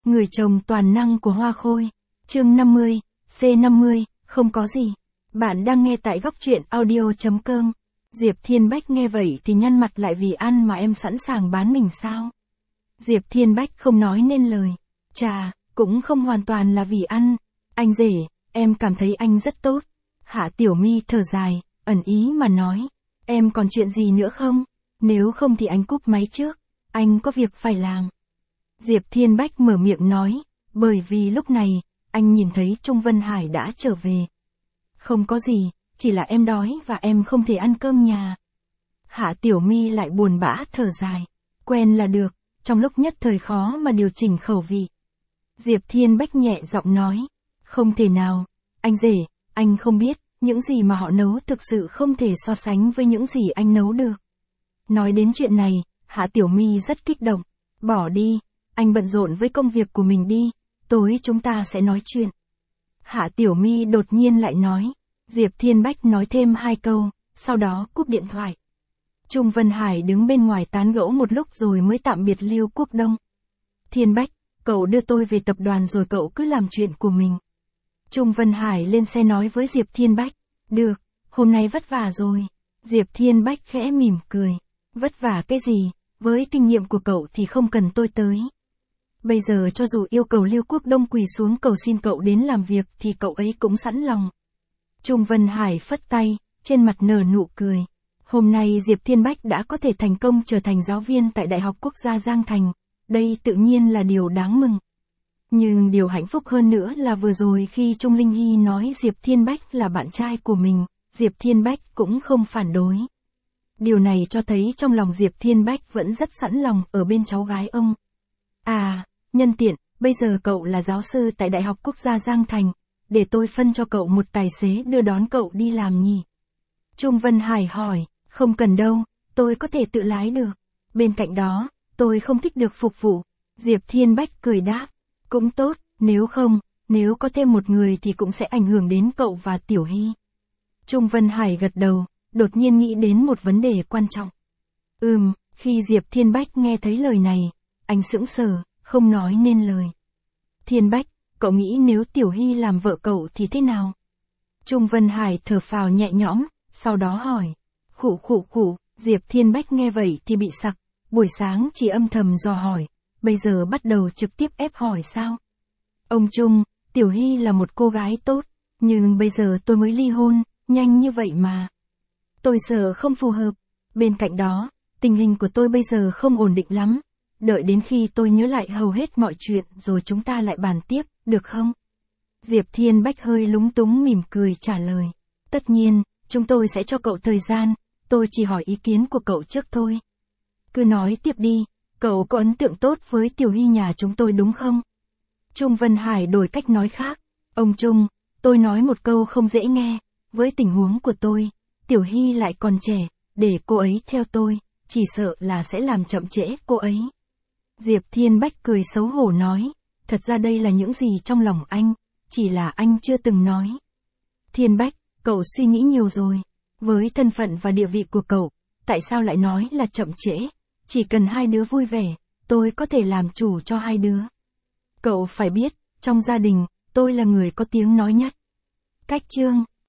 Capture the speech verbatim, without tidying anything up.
Người chồng toàn năng của Hoa Khôi. Chương năm mươi, C năm mươi, không có gì. Bạn đang nghe tại góc truyện audio chấm com. Diệp Thiên Bách nghe vậy thì nhăn mặt lại, vì ăn mà em sẵn sàng bán mình sao? Diệp Thiên Bách không nói nên lời. Chà, cũng không hoàn toàn là vì ăn. Anh rể, em cảm thấy anh rất tốt. Hạ Tiểu My thở dài, ẩn ý mà nói. Em còn chuyện gì nữa không? Nếu không thì anh cúp máy trước. Anh có việc phải làm. Diệp Thiên Bách mở miệng nói, bởi vì lúc này, anh nhìn thấy Trung Vân Hải đã trở về. Không có gì, chỉ là em đói và em không thể ăn cơm nhà. Hạ Tiểu My lại buồn bã thở dài. Quen là được, trong lúc nhất thời khó mà điều chỉnh khẩu vị. Diệp Thiên Bách nhẹ giọng nói, không thể nào, anh rể, anh không biết, những gì mà họ nấu thực sự không thể so sánh với những gì anh nấu được. Nói đến chuyện này, Hạ Tiểu My rất kích động, bỏ đi, anh bận rộn với công việc của mình đi, tối chúng ta sẽ nói chuyện. Hạ Tiểu My đột nhiên lại nói, Diệp Thiên Bách nói thêm hai câu, sau đó cúp điện thoại. Trung Vân Hải đứng bên ngoài tán gẫu một lúc rồi mới tạm biệt Lưu Quốc Đông. Thiên Bách, cậu đưa tôi về tập đoàn rồi cậu cứ làm chuyện của mình. Trung Vân Hải lên xe nói với Diệp Thiên Bách, được, hôm nay vất vả rồi. Diệp Thiên Bách khẽ mỉm cười, vất vả cái gì, với kinh nghiệm của cậu thì không cần tôi tới. Bây giờ cho dù yêu cầu Lưu Quốc Đông quỳ xuống cầu xin cậu đến làm việc thì cậu ấy cũng sẵn lòng. Trung Vân Hải phất tay, trên mặt nở nụ cười. Hôm nay Diệp Thiên Bách đã có thể thành công trở thành giáo viên tại Đại học Quốc gia Giang Thành. Đây tự nhiên là điều đáng mừng. Nhưng điều hạnh phúc hơn nữa là vừa rồi khi Trung Linh Hy nói Diệp Thiên Bách là bạn trai của mình, Diệp Thiên Bách cũng không phản đối. Điều này cho thấy trong lòng Diệp Thiên Bách vẫn rất sẵn lòng ở bên cháu gái ông. À, nhân tiện, bây giờ cậu là giáo sư tại Đại học Quốc gia Giang Thành, để tôi phân cho cậu một tài xế đưa đón cậu đi làm nhỉ? Trung Vân Hải hỏi, không cần đâu, tôi có thể tự lái được. Bên cạnh đó, tôi không thích được phục vụ. Diệp Thiên Bách cười đáp, cũng tốt, nếu không, nếu có thêm một người thì cũng sẽ ảnh hưởng đến cậu và Tiểu Hy. Trung Vân Hải gật đầu, đột nhiên nghĩ đến một vấn đề quan trọng. Ừm, khi Diệp Thiên Bách nghe thấy lời này, anh sững sờ, không nói nên lời. Thiên Bách, cậu nghĩ nếu Tiểu Hy làm vợ cậu thì thế nào? Trung Vân Hải thở phào nhẹ nhõm, sau đó hỏi. Khụ khụ khụ, Diệp Thiên Bách nghe vậy thì bị sặc, buổi sáng chỉ âm thầm dò hỏi, bây giờ bắt đầu trực tiếp ép hỏi sao? Ông Trung, Tiểu Hy là một cô gái tốt, nhưng bây giờ tôi mới ly hôn, nhanh như vậy mà. Tôi sợ không phù hợp, bên cạnh đó, tình hình của tôi bây giờ không ổn định lắm, đợi đến khi tôi nhớ lại hầu hết mọi chuyện rồi chúng ta lại bàn tiếp, được không? Diệp Thiên Bách hơi lúng túng mỉm cười trả lời, tất nhiên, chúng tôi sẽ cho cậu thời gian, tôi chỉ hỏi ý kiến của cậu trước thôi. Cứ nói tiếp đi, cậu có ấn tượng tốt với Tiểu Hy nhà chúng tôi đúng không? Trung Vân Hải đổi cách nói khác, ông Trung, tôi nói một câu không dễ nghe, với tình huống của tôi, Tiểu Hy lại còn trẻ, để cô ấy theo tôi, chỉ sợ là sẽ làm chậm trễ cô ấy. Diệp Thiên Bách cười xấu hổ nói, thật ra đây là những gì trong lòng anh, chỉ là anh chưa từng nói. Thiên Bách, cậu suy nghĩ nhiều rồi, với thân phận và địa vị của cậu, tại sao lại nói là chậm trễ, chỉ cần hai đứa vui vẻ, tôi có thể làm chủ cho hai đứa. Cậu phải biết, trong gia đình, tôi là người có tiếng nói nhất. Cách chương